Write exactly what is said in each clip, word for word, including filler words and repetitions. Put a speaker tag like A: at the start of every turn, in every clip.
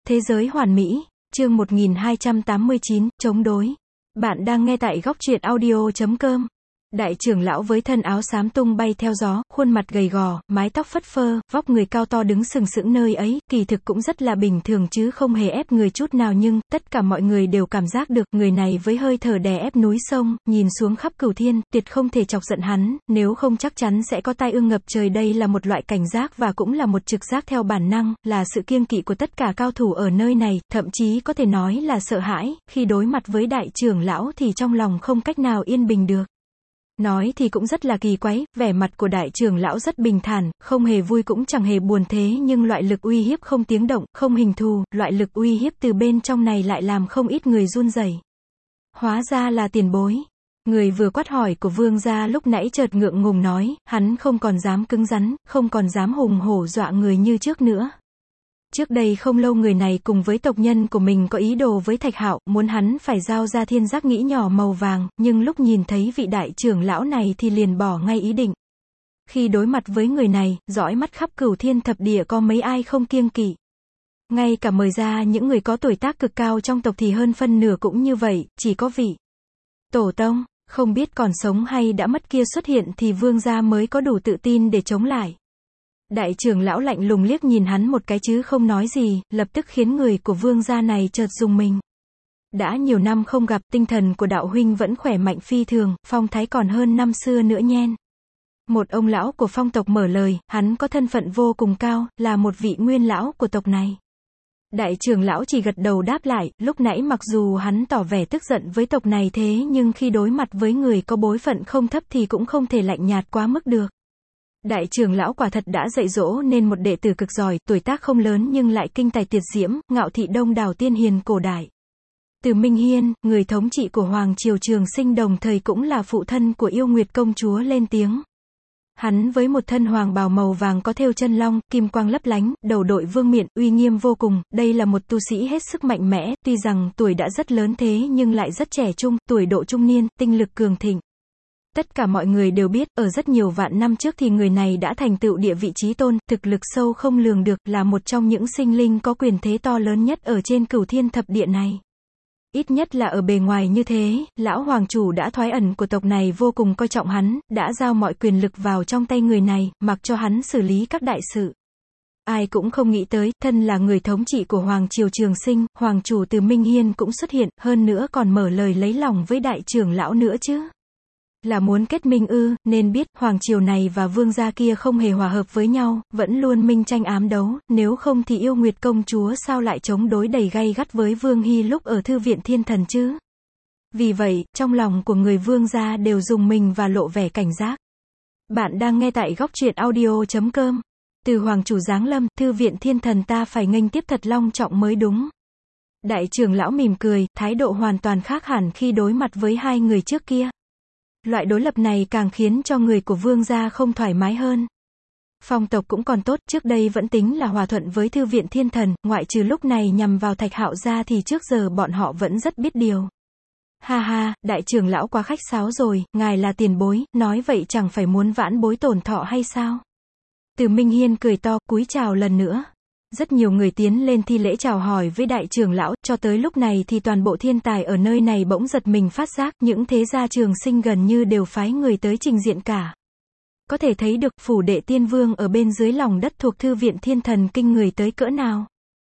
A: Thế giới hoàn mỹ, chương một nghìn hai trăm tám mươi chín, chống đối. Bạn đang nghe tại góc truyện audio chấm com. Đại trưởng lão với thân áo xám tung bay theo gió, khuôn mặt gầy gò, mái tóc phất phơ, vóc người cao to đứng sừng sững nơi ấy, kỳ thực cũng rất là bình thường chứ không hề ép người chút nào, nhưng tất cả mọi người đều cảm giác được, người này với hơi thở đè ép núi sông, nhìn xuống khắp cửu thiên, tuyệt không thể chọc giận hắn, nếu không chắc chắn sẽ có tai ương ngập trời. Đây là một loại cảnh giác và cũng là một trực giác theo bản năng, là sự kiêng kỵ của tất cả cao thủ ở nơi này, thậm chí có thể nói là sợ hãi, khi đối mặt với đại trưởng lão thì trong lòng không cách nào yên bình được. Nói thì cũng rất là kỳ quái, vẻ mặt của đại trưởng lão rất bình thản, không hề vui cũng chẳng hề buồn, thế nhưng loại lực uy hiếp không tiếng động, không hình thù, loại lực uy hiếp từ bên trong này lại làm không ít người run rẩy. Hóa ra là tiền bối. Người vừa quát hỏi của vương gia lúc nãy chợt ngượng ngùng nói, hắn không còn dám cứng rắn, không còn dám hùng hổ dọa người như trước nữa. Trước đây không lâu người này cùng với tộc nhân của mình có ý đồ với Thạch Hạo, muốn hắn phải giao ra thiên giác nghĩ nhỏ màu vàng, nhưng lúc nhìn thấy vị đại trưởng lão này thì liền bỏ ngay ý định. Khi đối mặt với người này, dõi mắt khắp cửu thiên thập địa có mấy ai không kiêng kỵ. Ngay cả mời ra những người có tuổi tác cực cao trong tộc thì hơn phân nửa cũng như vậy, chỉ có vị tổ tông, không biết còn sống hay đã mất kia xuất hiện thì vương gia mới có đủ tự tin để chống lại. Đại trưởng lão lạnh lùng liếc nhìn hắn một cái chứ không nói gì, lập tức khiến người của vương gia này chợt rùng mình. Đã nhiều năm không gặp, tinh thần của đạo huynh vẫn khỏe mạnh phi thường, phong thái còn hơn năm xưa nữa nhen. Một ông lão của phong tộc mở lời, hắn có thân phận vô cùng cao, là một vị nguyên lão của tộc này. Đại trưởng lão chỉ gật đầu đáp lại, lúc nãy mặc dù hắn tỏ vẻ tức giận với tộc này thế nhưng khi đối mặt với người có bối phận không thấp thì cũng không thể lạnh nhạt quá mức được. Đại trưởng lão quả thật đã dạy dỗ nên một đệ tử cực giỏi, tuổi tác không lớn nhưng lại kinh tài tuyệt diễm, ngạo thị đông đảo tiên hiền cổ đại. Từ Minh Hiên, người thống trị của Hoàng Triều Trường Sinh đồng thời cũng là phụ thân của Yêu Nguyệt công chúa lên tiếng. Hắn với một thân hoàng bào màu vàng có thêu chân long, kim quang lấp lánh, đầu đội vương miện, uy nghiêm vô cùng, đây là một tu sĩ hết sức mạnh mẽ, tuy rằng tuổi đã rất lớn thế nhưng lại rất trẻ trung, tuổi độ trung niên, tinh lực cường thịnh. Tất cả mọi người đều biết, ở rất nhiều vạn năm trước thì người này đã thành tựu địa vị chí tôn, thực lực sâu không lường được, là một trong những sinh linh có quyền thế to lớn nhất ở trên cửu thiên thập địa này. Ít nhất là ở bề ngoài như thế, lão hoàng chủ đã thoái ẩn của tộc này vô cùng coi trọng hắn, đã giao mọi quyền lực vào trong tay người này, mặc cho hắn xử lý các đại sự. Ai cũng không nghĩ tới, thân là người thống trị của Hoàng Triều Trường Sinh, hoàng chủ Từ Minh Hiên cũng xuất hiện, hơn nữa còn mở lời lấy lòng với đại trưởng lão nữa chứ. Là muốn kết minh ư, nên biết, hoàng triều này và vương gia kia không hề hòa hợp với nhau, vẫn luôn minh tranh ám đấu, nếu không thì Yêu Nguyệt công chúa sao lại chống đối đầy gay gắt với Vương Hy lúc ở Thư viện Thiên Thần chứ? Vì vậy, trong lòng của người vương gia đều rùng mình và lộ vẻ cảnh giác. Bạn đang nghe tại góc truyện audio chấm com. Từ hoàng chủ giáng lâm, Thư viện Thiên Thần ta phải nghênh tiếp thật long trọng mới đúng. Đại trưởng lão mỉm cười, thái độ hoàn toàn khác hẳn khi đối mặt với hai người trước kia. Loại đối lập này càng khiến cho người của vương gia không thoải mái hơn. Phong tộc cũng còn tốt, trước đây vẫn tính là hòa thuận với Thư viện Thiên Thần, ngoại trừ lúc này nhằm vào Thạch Hạo ra thì trước giờ bọn họ vẫn rất biết điều. Ha ha, đại trưởng lão quá khách sáo rồi, ngài là tiền bối, nói vậy chẳng phải muốn vãn bối tổn thọ hay sao? Từ Minh Hiên cười to, cúi chào lần nữa. Rất nhiều người tiến lên thi lễ chào hỏi với đại trưởng lão, cho tới lúc này thì toàn bộ thiên tài ở nơi này bỗng giật mình phát giác, những thế gia Trường Sinh gần như đều phái người tới trình diện cả. Có thể thấy được phủ đệ tiên vương ở bên dưới lòng đất thuộc Thư viện Thiên Thần kinh người tới cỡ nào.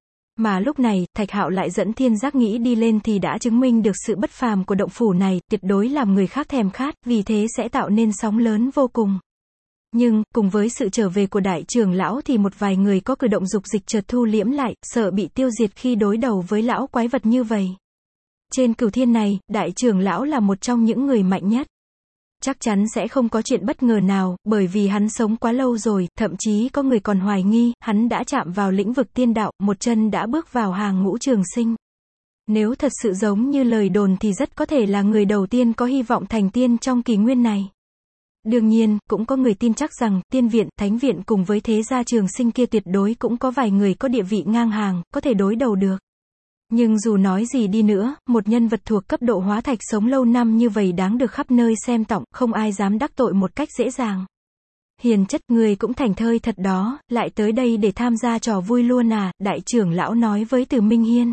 A: Mà lúc này, Thạch Hạo lại dẫn thiên giác nghĩ đi lên thì đã chứng minh được sự bất phàm của động phủ này, tuyệt đối làm người khác thèm khát, vì thế sẽ tạo nên sóng lớn vô cùng. Nhưng, cùng với sự trở về của đại trưởng lão thì một vài người có cử động dục dịch chợt thu liễm lại, sợ bị tiêu diệt khi đối đầu với lão quái vật như vậy. Trên cửu thiên này, đại trưởng lão là một trong những người mạnh nhất. Chắc chắn sẽ không có chuyện bất ngờ nào, bởi vì hắn sống quá lâu rồi, thậm chí có người còn hoài nghi, hắn đã chạm vào lĩnh vực tiên đạo, một chân đã bước vào hàng ngũ trường sinh. Nếu thật sự giống như lời đồn thì rất có thể là người đầu tiên có hy vọng thành tiên trong kỷ nguyên này. Đương nhiên, cũng có người tin chắc rằng, tiên viện, thánh viện cùng với thế gia Trường Sinh kia tuyệt đối cũng có vài người có địa vị ngang hàng, có thể đối đầu được. Nhưng dù nói gì đi nữa, một nhân vật thuộc cấp độ hóa thạch sống lâu năm như vậy đáng được khắp nơi xem trọng, không ai dám đắc tội một cách dễ dàng. Hiền chất, người cũng thành thơi thật đó, lại tới đây để tham gia trò vui luôn à, đại trưởng lão nói với Từ Minh Hiên.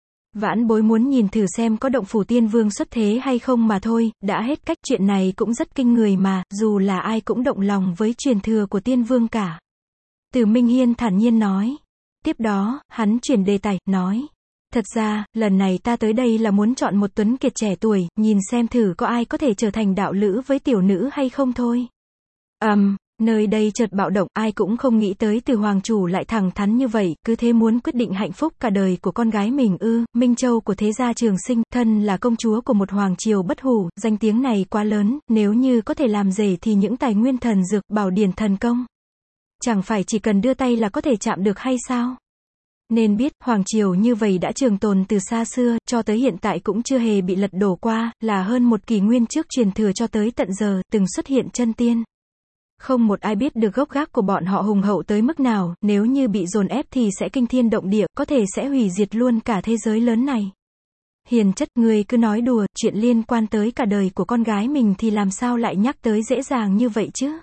A: Vãn bối muốn nhìn thử xem có động phủ tiên vương xuất thế hay không mà thôi, đã hết cách, chuyện này cũng rất kinh người mà, dù là ai cũng động lòng với truyền thừa của tiên vương cả. Từ Minh Hiên thản nhiên nói. Tiếp đó, hắn chuyển đề tài, nói. Thật ra, lần này ta tới đây là muốn chọn một tuấn kiệt trẻ tuổi, nhìn xem thử có ai có thể trở thành đạo lữ với tiểu nữ hay không thôi. Ầm, um, nơi đây chợt bạo động, ai cũng không nghĩ tới Từ hoàng chủ lại thẳng thắn như vậy, cứ thế muốn quyết định hạnh phúc cả đời của con gái mình ư. Minh Châu của thế gia Trường Sinh, thân là công chúa của một hoàng triều bất hủ, danh tiếng này quá lớn, nếu như có thể làm rể thì những tài nguyên thần dược, bảo điển thần công, chẳng phải chỉ cần đưa tay là có thể chạm được hay sao? Nên biết, hoàng triều như vậy đã trường tồn từ xa xưa, cho tới hiện tại cũng chưa hề bị lật đổ qua, là hơn một kỷ nguyên trước truyền thừa cho tới tận giờ, từng xuất hiện chân tiên. Không một ai biết được gốc gác của bọn họ hùng hậu tới mức nào, nếu như bị dồn ép thì sẽ kinh thiên động địa, có thể sẽ hủy diệt luôn cả thế giới lớn này. Hiền chất, người cứ nói đùa, chuyện liên quan tới cả đời của con gái mình thì làm sao lại nhắc tới dễ dàng như vậy chứ?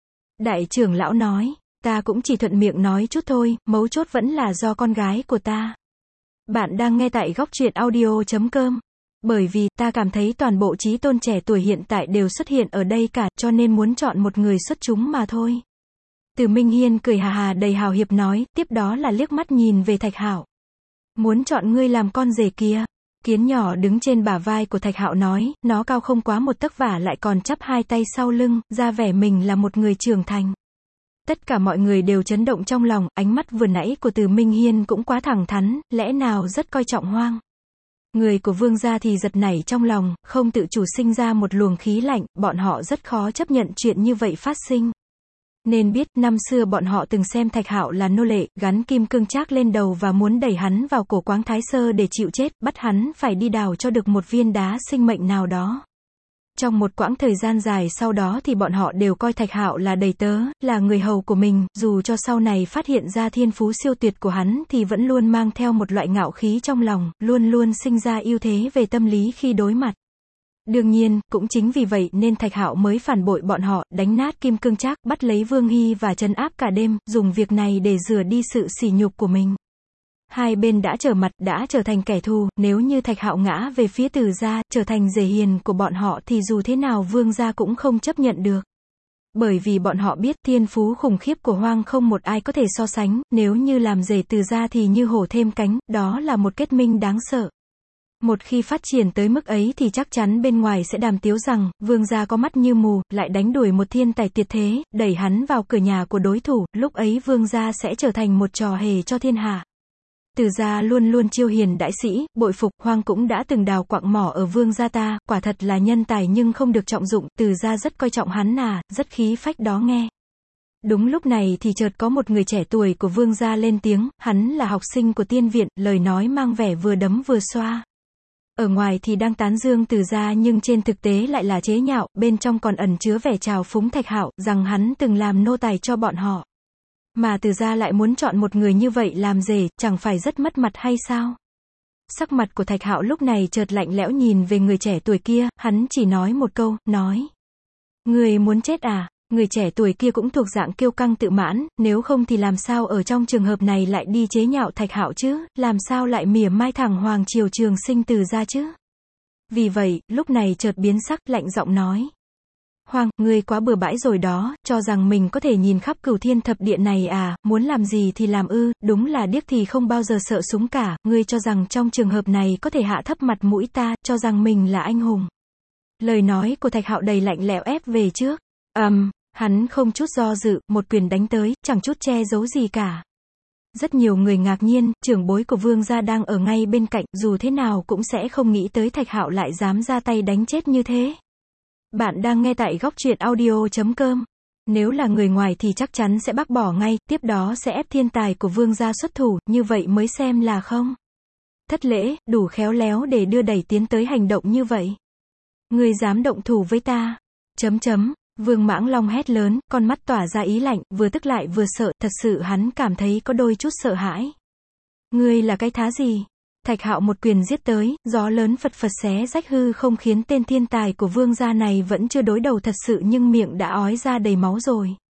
A: Đại trưởng lão nói. Ta cũng chỉ thuận miệng nói chút thôi, mấu chốt vẫn là do con gái của ta. Bạn đang nghe tại góc truyện audio chấm com. Bởi vì, ta cảm thấy toàn bộ chí tôn trẻ tuổi hiện tại đều xuất hiện ở đây cả, cho nên muốn chọn một người xuất chúng mà thôi. Từ Minh Hiên cười hà hà đầy hào hiệp nói, tiếp đó là liếc mắt nhìn về Thạch Hạo. Muốn chọn ngươi làm con rể kia. Kiến nhỏ đứng trên bả vai của Thạch Hạo nói, nó cao không quá một tấc vả lại còn chắp hai tay sau lưng, ra vẻ mình là một người trưởng thành. Tất cả mọi người đều chấn động trong lòng, ánh mắt vừa nãy của Từ Minh Hiên cũng quá thẳng thắn, lẽ nào rất coi trọng Hoang. Người của Vương gia thì giật nảy trong lòng, không tự chủ sinh ra một luồng khí lạnh, bọn họ rất khó chấp nhận chuyện như vậy phát sinh. Nên biết, năm xưa bọn họ từng xem Thạch Hạo là nô lệ, gắn kim cương trác lên đầu và muốn đẩy hắn vào cổ Quáng Thái Sơ để chịu chết, bắt hắn phải đi đào cho được một viên đá sinh mệnh nào đó. Trong một quãng thời gian dài sau đó thì bọn họ đều coi Thạch Hạo là đầy tớ, là người hầu của mình, dù cho sau này phát hiện ra thiên phú siêu tuyệt của hắn thì vẫn luôn mang theo một loại ngạo khí trong lòng, luôn luôn sinh ra ưu thế về tâm lý khi đối mặt. Đương nhiên, cũng chính vì vậy nên Thạch Hạo mới phản bội bọn họ, đánh nát kim cương trác, bắt lấy Vương Hy và trấn áp cả đêm, dùng việc này để rửa đi sự sỉ nhục của mình. Hai bên đã trở mặt, đã trở thành kẻ thù, nếu như Thạch Hạo ngã về phía Từ gia, trở thành rể hiền của bọn họ thì dù thế nào Vương gia cũng không chấp nhận được. Bởi vì bọn họ biết thiên phú khủng khiếp của Hoang không một ai có thể so sánh, nếu như làm rể Từ gia thì như hổ thêm cánh, đó là một kết minh đáng sợ. Một khi phát triển tới mức ấy thì chắc chắn bên ngoài sẽ đàm tiếu rằng, Vương gia có mắt như mù, lại đánh đuổi một thiên tài tuyệt thế, đẩy hắn vào cửa nhà của đối thủ, lúc ấy Vương gia sẽ trở thành một trò hề cho thiên hạ. Từ gia luôn luôn chiêu hiền đãi sĩ, bội phục, Hoang cũng đã từng đào quặng mỏ ở Vương gia ta, quả thật là nhân tài nhưng không được trọng dụng, Từ gia rất coi trọng hắn à, rất khí phách đó nghe. Đúng lúc này thì chợt có một người trẻ tuổi của Vương gia lên tiếng, hắn là học sinh của tiên viện, lời nói mang vẻ vừa đấm vừa xoa. Ở ngoài thì đang tán dương Từ gia nhưng trên thực tế lại là chế nhạo, bên trong còn ẩn chứa vẻ trào phúng Thạch Hạo, rằng hắn từng làm nô tài cho bọn họ. Mà Từ gia lại muốn chọn một người như vậy làm rể, chẳng phải rất mất mặt hay sao? Sắc mặt của Thạch Hạo lúc này chợt lạnh lẽo nhìn về người trẻ tuổi kia, hắn chỉ nói một câu, nói. Người muốn chết à? Người trẻ tuổi kia cũng thuộc dạng kiêu căng tự mãn, nếu không thì làm sao ở trong trường hợp này lại đi chế nhạo Thạch Hạo chứ, làm sao lại mỉa mai thẳng Hoàng triều Trường Sinh Từ gia chứ? Vì vậy, lúc này chợt biến sắc, lạnh giọng nói. Hoang, ngươi quá bừa bãi rồi đó, cho rằng mình có thể nhìn khắp cửu thiên thập địa này à, muốn làm gì thì làm ư, đúng là điếc thì không bao giờ sợ súng cả, ngươi cho rằng trong trường hợp này có thể hạ thấp mặt mũi ta, cho rằng mình là anh hùng. Lời nói của Thạch Hạo đầy lạnh lẽo ép về trước, ầm, um, hắn không chút do dự, một quyền đánh tới, chẳng chút che giấu gì cả. Rất nhiều người ngạc nhiên, trưởng bối của Vương gia đang ở ngay bên cạnh, dù thế nào cũng sẽ không nghĩ tới Thạch Hạo lại dám ra tay đánh chết như thế. Bạn đang nghe tại góc truyện audio chấm com. Nếu là người ngoài thì chắc chắn sẽ bác bỏ ngay, tiếp đó sẽ ép thiên tài của Vương gia xuất thủ, như vậy mới xem là không. Thất lễ, đủ khéo léo để đưa đẩy tiến tới hành động như vậy. Người dám động thủ với ta. Chấm chấm, Vương Mãng Long hét lớn, con mắt tỏa ra ý lạnh, vừa tức lại vừa sợ, thật sự hắn cảm thấy có đôi chút sợ hãi. Ngươi là cái thá gì? Thạch Hạo một quyền giết tới, gió lớn phật phật xé rách hư không khiến tên thiên tài của Vương gia này vẫn chưa đối đầu thật sự nhưng miệng đã ói ra đầy máu rồi.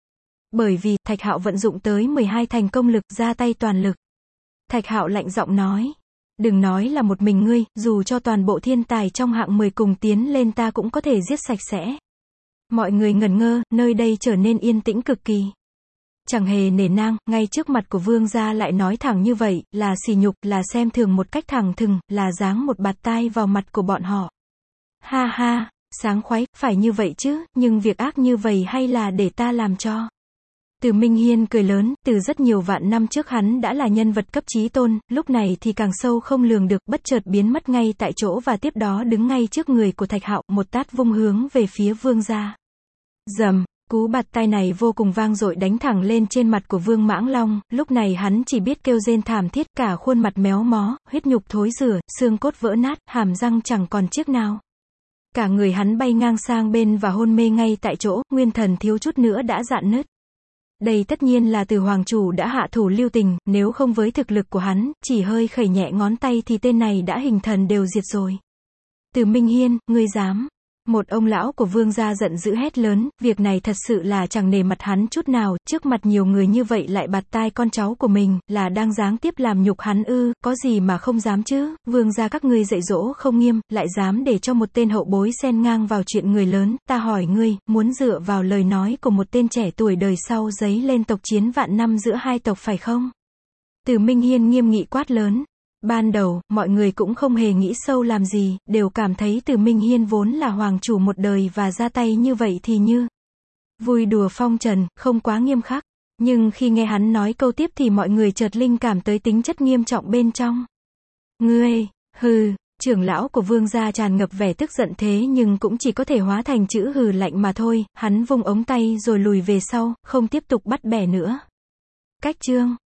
A: Bởi vì, Thạch Hạo vận dụng tới mười hai thành công lực, ra tay toàn lực. Thạch Hạo lạnh giọng nói. Đừng nói là một mình ngươi, dù cho toàn bộ thiên tài trong hạng mười cùng tiến lên ta cũng có thể giết sạch sẽ. Mọi người ngẩn ngơ, nơi đây trở nên yên tĩnh cực kỳ. Chẳng hề nể nang, ngay trước mặt của vương gia lại nói thẳng như vậy, là sỉ nhục, là xem thường một cách thẳng thừng, là giáng một bạt tai vào mặt của bọn họ. Ha ha, sáng khoái, phải như vậy chứ, nhưng việc ác như vậy hay là để ta làm cho. Từ Minh Hiên cười lớn, từ rất nhiều vạn năm trước hắn đã là nhân vật cấp chí tôn, lúc này thì càng sâu không lường được, bất chợt biến mất ngay tại chỗ và tiếp đó đứng ngay trước người của Thạch Hạo, một tát vung hướng về phía vương gia. Dầm, cú bạt tai này vô cùng vang dội đánh thẳng lên trên mặt của Vương Mãng Long, lúc này hắn chỉ biết kêu rên thảm thiết, cả khuôn mặt méo mó, huyết nhục thối rữa, xương cốt vỡ nát, hàm răng chẳng còn chiếc nào. Cả người hắn bay ngang sang bên và hôn mê ngay tại chỗ, nguyên thần thiếu chút nữa đã rạn nứt. Đây tất nhiên là từ hoàng chủ đã hạ thủ lưu tình, nếu không với thực lực của hắn, chỉ hơi khẩy nhẹ ngón tay thì tên này đã hình thần đều diệt rồi. Từ Minh Hiên, ngươi dám. Một ông lão của vương gia giận dữ hét lớn, việc này thật sự là chẳng nể mặt hắn chút nào, trước mặt nhiều người như vậy lại bạt tai con cháu của mình, là đang giáng tiếp làm nhục hắn ư, có gì mà không dám chứ, vương gia các ngươi dạy dỗ không nghiêm, lại dám để cho một tên hậu bối xen ngang vào chuyện người lớn, ta hỏi ngươi, muốn dựa vào lời nói của một tên trẻ tuổi đời sau giấy lên tộc chiến vạn năm giữa hai tộc phải không? Từ Minh Hiên nghiêm nghị quát lớn. Ban đầu, mọi người cũng không hề nghĩ sâu làm gì, đều cảm thấy Từ Minh Hiên vốn là hoàng chủ một đời và ra tay như vậy thì như vui đùa phong trần, không quá nghiêm khắc. Nhưng khi nghe hắn nói câu tiếp thì mọi người chợt linh cảm tới tính chất nghiêm trọng bên trong. Ngươi, hừ, trưởng lão của vương gia tràn ngập vẻ tức giận thế nhưng cũng chỉ có thể hóa thành chữ hừ lạnh mà thôi, hắn vung ống tay rồi lùi về sau, không tiếp tục bắt bẻ nữa. Cách chương